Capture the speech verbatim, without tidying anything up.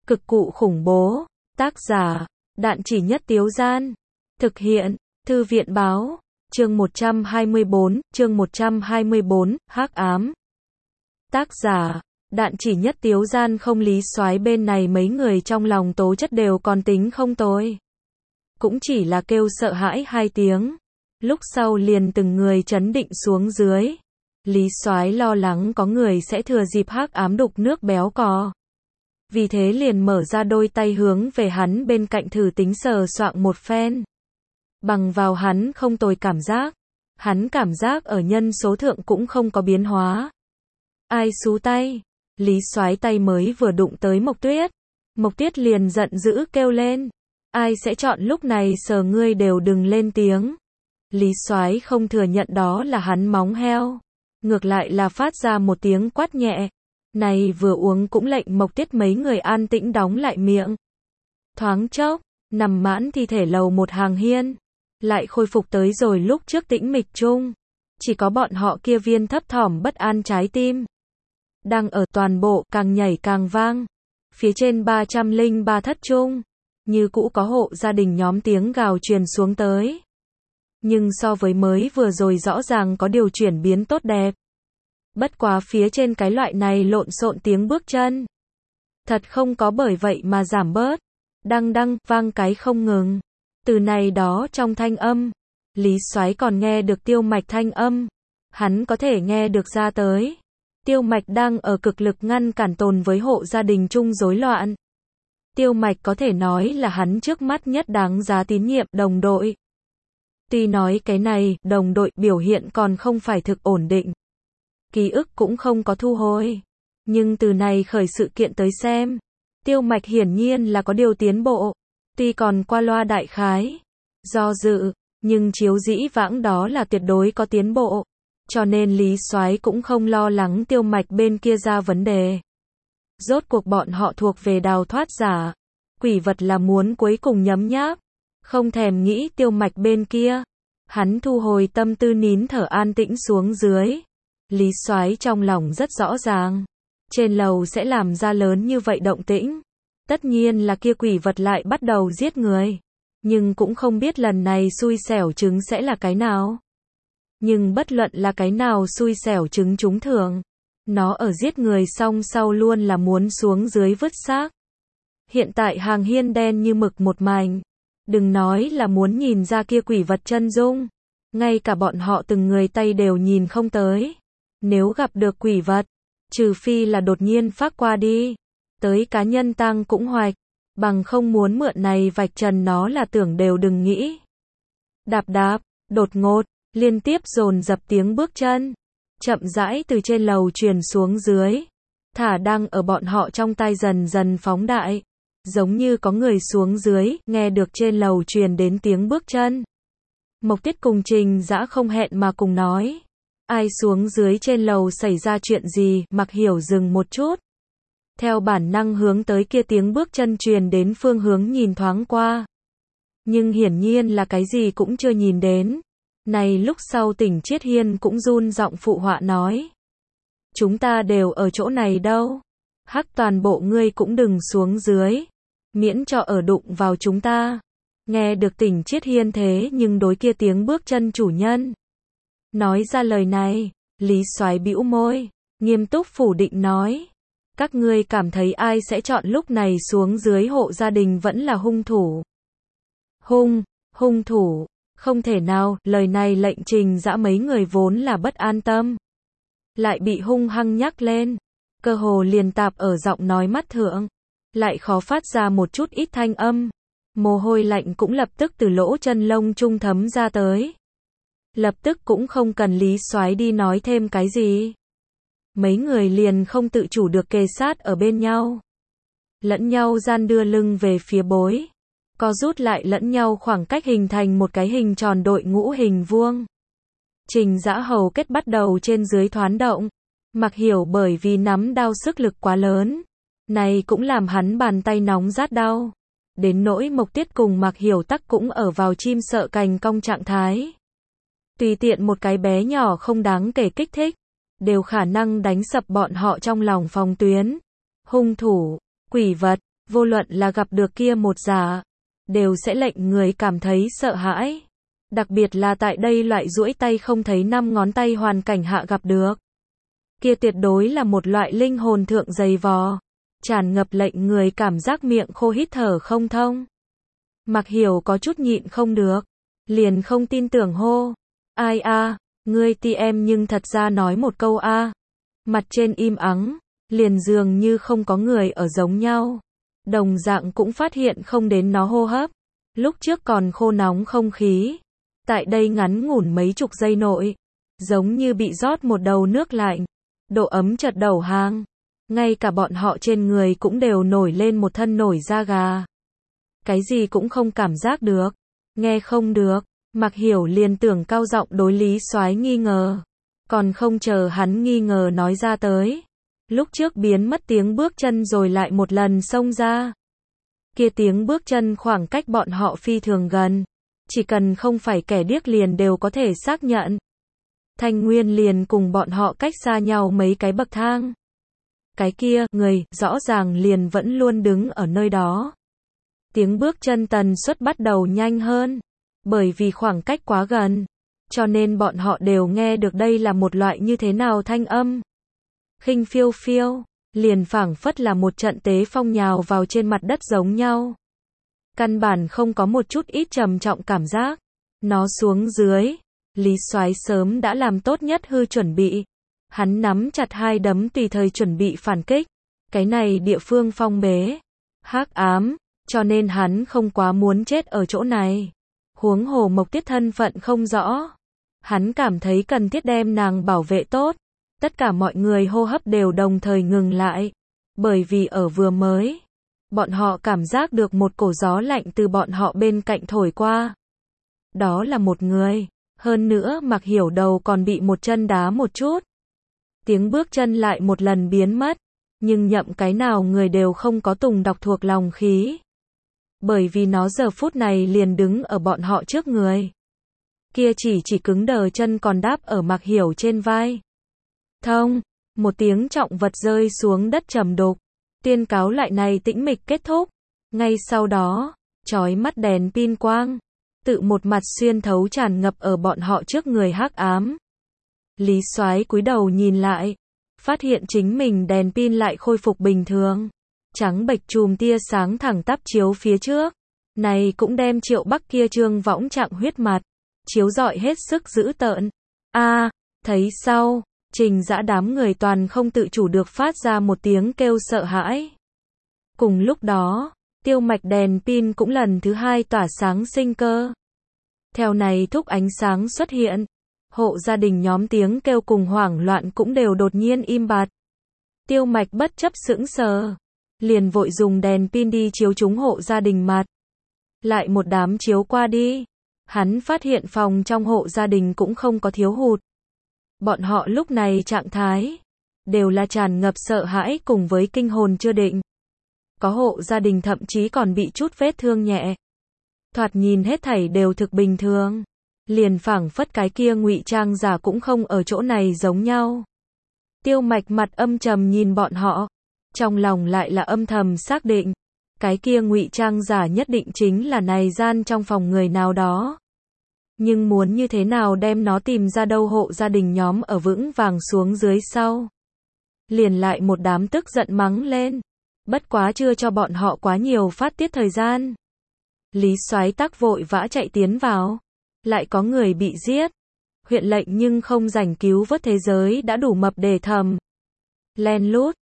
Cực cụ khủng bố. Tác giả, Đạn Chỉ Nhất Tiếu Gian. Thực hiện, Thư viện báo. Chương một trăm hai mươi bốn, chương một trăm hai mươi bốn, Hắc ám. Tác giả, Đạn Chỉ Nhất Tiếu Gian. Không, Lý Soái bên này mấy người trong lòng tố chất đều còn tính không tồi. Cũng chỉ là kêu sợ hãi hai tiếng. Lúc sau liền từng người trấn định xuống dưới. Lý Soái lo lắng có người sẽ thừa dịp hắc ám đục nước béo cò. Vì thế liền mở ra đôi tay hướng về hắn bên cạnh thử tính sờ soạng một phen. Bằng vào hắn không tồi cảm giác. Hắn cảm giác ở nhân số thượng cũng không có biến hóa. Ai xú tay? Lý Soái tay mới vừa đụng tới Mộc Tuyết. Mộc Tuyết liền giận dữ kêu lên. Ai sẽ chọn lúc này sờ ngươi đều đừng lên tiếng. Lý Soái không thừa nhận đó là hắn móng heo. Ngược lại là phát ra một tiếng quát nhẹ. Này vừa uống cũng lệnh Mộc Tuyết mấy người an tĩnh đóng lại miệng. Thoáng chốc, nằm mãn thi thể lầu một hàng hiên. Lại khôi phục tới rồi lúc trước tĩnh mịch chung. Chỉ có bọn họ kia viên thấp thỏm bất an trái tim. Đang ở toàn bộ càng nhảy càng vang. Phía trên ba trăm lẻ ba thất chung. Như cũ có hộ gia đình nhóm tiếng gào truyền xuống tới. Nhưng so với mới vừa rồi rõ ràng có điều chuyển biến tốt đẹp. Bất quá phía trên cái loại này lộn xộn tiếng bước chân. Thật không có bởi vậy mà giảm bớt. Đăng đăng, vang cái không ngừng. Từ này đó trong thanh âm. Lý Soái còn nghe được Tiêu Mạch thanh âm. Hắn có thể nghe được ra tới. Tiêu Mạch đang ở cực lực ngăn cản tồn với hộ gia đình chung rối loạn. Tiêu Mạch có thể nói là hắn trước mắt nhất đáng giá tín nhiệm đồng đội. Tuy nói cái này, đồng đội biểu hiện còn không phải thực ổn định. Ký ức cũng không có thu hồi. Nhưng từ này khởi sự kiện tới xem. Tiêu Mạch hiển nhiên là có điều tiến bộ. Tuy còn qua loa đại khái. Do dự, nhưng chiếu dĩ vãng đó là tuyệt đối có tiến bộ. Cho nên Lý Soái cũng không lo lắng Tiêu Mạch bên kia ra vấn đề. Rốt cuộc bọn họ thuộc về đào thoát giả. Quỷ vật là muốn cuối cùng nhấm nháp. Không thèm nghĩ Tiêu Mạch bên kia. Hắn thu hồi tâm tư nín thở an tĩnh xuống dưới. Lý Soái trong lòng rất rõ ràng. Trên lầu sẽ làm ra lớn như vậy động tĩnh. Tất nhiên là kia quỷ vật lại bắt đầu giết người. Nhưng cũng không biết lần này xui xẻo trứng sẽ là cái nào. Nhưng bất luận là cái nào xui xẻo trứng trúng thưởng. Nó ở giết người xong sau luôn là muốn xuống dưới vứt xác. Hiện tại hàng hiên đen như mực một mảnh. Đừng nói là muốn nhìn ra kia quỷ vật chân dung. Ngay cả bọn họ từng người tay đều nhìn không tới. Nếu gặp được quỷ vật, trừ phi là đột nhiên phát qua đi. Tới cá nhân tang cũng hoạch. Bằng không muốn mượn này vạch trần nó là tưởng đều đừng nghĩ. Đạp đạp, đột ngột, liên tiếp dồn dập tiếng bước chân. Chậm rãi từ trên lầu truyền xuống dưới. Thả đang ở bọn họ trong tai dần dần phóng đại. Giống như có người xuống dưới, nghe được trên lầu truyền đến tiếng bước chân. Mộc Tuyết cùng Trình Dã không hẹn mà cùng nói. Ai xuống dưới trên lầu xảy ra chuyện gì, Mặc Hiểu dừng một chút. Theo bản năng hướng tới kia tiếng bước chân truyền đến phương hướng nhìn thoáng qua. Nhưng hiển nhiên là cái gì cũng chưa nhìn đến. Này lúc sau Tỉnh Chiết Hiên cũng run giọng phụ họa nói. Chúng ta đều ở chỗ này đâu. Hắc toàn bộ ngươi cũng đừng xuống dưới. Miễn cho ở đụng vào chúng ta. Nghe được Tỉnh Chiết Hiên thế nhưng đối kia tiếng bước chân chủ nhân. Nói ra lời này, Lý Soái bĩu môi, nghiêm túc phủ định nói. Các ngươi cảm thấy ai sẽ chọn lúc này xuống dưới hộ gia đình vẫn là hung thủ. Hung, hung thủ, không thể nào, lời này lệnh Trình Dã mấy người vốn là bất an tâm. Lại bị hung hăng nhắc lên, cơ hồ liền tạp ở giọng nói mắt thượng. Lại khó phát ra một chút ít thanh âm. Mồ hôi lạnh cũng lập tức từ lỗ chân lông trung thấm ra tới. Lập tức cũng không cần Lý Soái đi nói thêm cái gì. Mấy người liền không tự chủ được kề sát ở bên nhau. Lẫn nhau gian đưa lưng về phía bối. Co rút lại lẫn nhau khoảng cách hình thành một cái hình tròn đội ngũ hình vuông. Trình Dã hầu kết bắt đầu trên dưới thoán động. Mặc Hiểu bởi vì nắm đao sức lực quá lớn. Này cũng làm hắn bàn tay nóng rát đau. Đến nỗi Mộc Tuyết cùng Mặc Hiểu tắc cũng ở vào chim sợ cành cong trạng thái. Tùy tiện một cái bé nhỏ không đáng kể kích thích. Đều khả năng đánh sập bọn họ trong lòng phòng tuyến. Hung thủ, quỷ vật, vô luận là gặp được kia một giả, đều sẽ lệnh người cảm thấy sợ hãi. Đặc biệt là tại đây loại duỗi tay không thấy năm ngón tay hoàn cảnh hạ gặp được. Kia tuyệt đối là một loại linh hồn thượng dày vò, tràn ngập lệnh người cảm giác miệng khô hít thở không thông. Mặc Hiểu có chút nhịn không được, liền không tin tưởng hô. Ai a, ngươi ti em nhưng thật ra nói một câu a. Mặt trên im ắng, liền dường như không có người ở giống nhau. Đồng dạng cũng phát hiện không đến nó hô hấp. Lúc trước còn khô nóng không khí. Tại đây ngắn ngủn mấy chục giây nội. Giống như bị rót một đầu nước lạnh. Độ ấm chợt đầu hàng. Ngay cả bọn họ trên người cũng đều nổi lên một thân nổi da gà. Cái gì cũng không cảm giác được. Nghe không được. Mặc Hiểu liền tưởng cao giọng đối Lý Soái nghi ngờ. Còn không chờ hắn nghi ngờ nói ra tới. Lúc trước biến mất tiếng bước chân rồi lại một lần xông ra. Kia tiếng bước chân khoảng cách bọn họ phi thường gần. Chỉ cần không phải kẻ điếc liền đều có thể xác nhận. Thanh Nguyên liền cùng bọn họ cách xa nhau mấy cái bậc thang. Cái kia, người, rõ ràng liền vẫn luôn đứng ở nơi đó. Tiếng bước chân tần suất bắt đầu nhanh hơn. Bởi vì khoảng cách quá gần. Cho nên bọn họ đều nghe được đây là một loại như thế nào thanh âm. Khinh phiêu phiêu, liền phảng phất là một trận tế phong nhào vào trên mặt đất giống nhau. Căn bản không có một chút ít trầm trọng cảm giác. Nó xuống dưới, Lý Soái sớm đã làm tốt nhất hư chuẩn bị. Hắn nắm chặt hai đấm tùy thời chuẩn bị phản kích. Cái này địa phương phong bế, hắc ám, cho nên hắn không quá muốn chết ở chỗ này. Huống hồ Mộc Tiết thân phận không rõ. Hắn cảm thấy cần thiết đem nàng bảo vệ tốt. Tất cả mọi người hô hấp đều đồng thời ngừng lại. Bởi vì ở vừa mới, bọn họ cảm giác được một cổ gió lạnh từ bọn họ bên cạnh thổi qua. Đó là một người. Hơn nữa Mặc Hiểu đầu còn bị một chân đá một chút. Tiếng bước chân lại một lần biến mất. Nhưng nhậm cái nào người đều không có tùng đọc thuộc lòng khí. Bởi vì nó giờ phút này liền đứng ở bọn họ trước người. Kia chỉ chỉ cứng đờ chân còn đáp ở Mặc Hiểu trên vai. Thông, một tiếng trọng vật rơi xuống đất trầm đục. Tuyên cáo lại này tĩnh mịch kết thúc. Ngay sau đó, chói mắt đèn pin quang. Tự một mặt xuyên thấu tràn ngập ở bọn họ trước người hắc ám. Lý Soái cúi đầu nhìn lại. Phát hiện chính mình đèn pin lại khôi phục bình thường. Trắng bệch chùm tia sáng thẳng tắp chiếu phía trước. Này cũng đem Triệu Bắc kia trương võng trạng huyết mặt. Chiếu rọi hết sức dữ tợn. A, thấy sau. Trình Dã đám người toàn không tự chủ được phát ra một tiếng kêu sợ hãi. Cùng lúc đó, Tiêu Mạch đèn pin cũng lần thứ hai tỏa sáng sinh cơ. Theo này thúc ánh sáng xuất hiện, hộ gia đình nhóm tiếng kêu cùng hoảng loạn cũng đều đột nhiên im bặt. Tiêu Mạch bất chấp sững sờ, liền vội dùng đèn pin đi chiếu chúng hộ gia đình mặt. Lại một đám chiếu qua đi, hắn phát hiện phòng trong hộ gia đình cũng không có thiếu hụt. Bọn họ lúc này trạng thái đều là tràn ngập sợ hãi cùng với kinh hồn chưa định. Có hộ gia đình thậm chí còn bị chút vết thương nhẹ. Thoạt nhìn hết thảy đều thực bình thường. Liền phảng phất cái kia ngụy trang giả cũng không ở chỗ này giống nhau. Tiêu Mạch mặt âm trầm nhìn bọn họ, trong lòng lại là âm thầm xác định, cái kia ngụy trang giả nhất định chính là này gian trong phòng người nào đó. Nhưng muốn như thế nào đem nó tìm ra đâu hộ gia đình nhóm ở vững vàng xuống dưới sau. Liền lại một đám tức giận mắng lên. Bất quá chưa cho bọn họ quá nhiều phát tiết thời gian. Lý Soái tắc vội vã chạy tiến vào. Lại có người bị giết. Huyện lệnh nhưng không rảnh cứu vớt thế giới đã đủ mập để thầm. Len lút,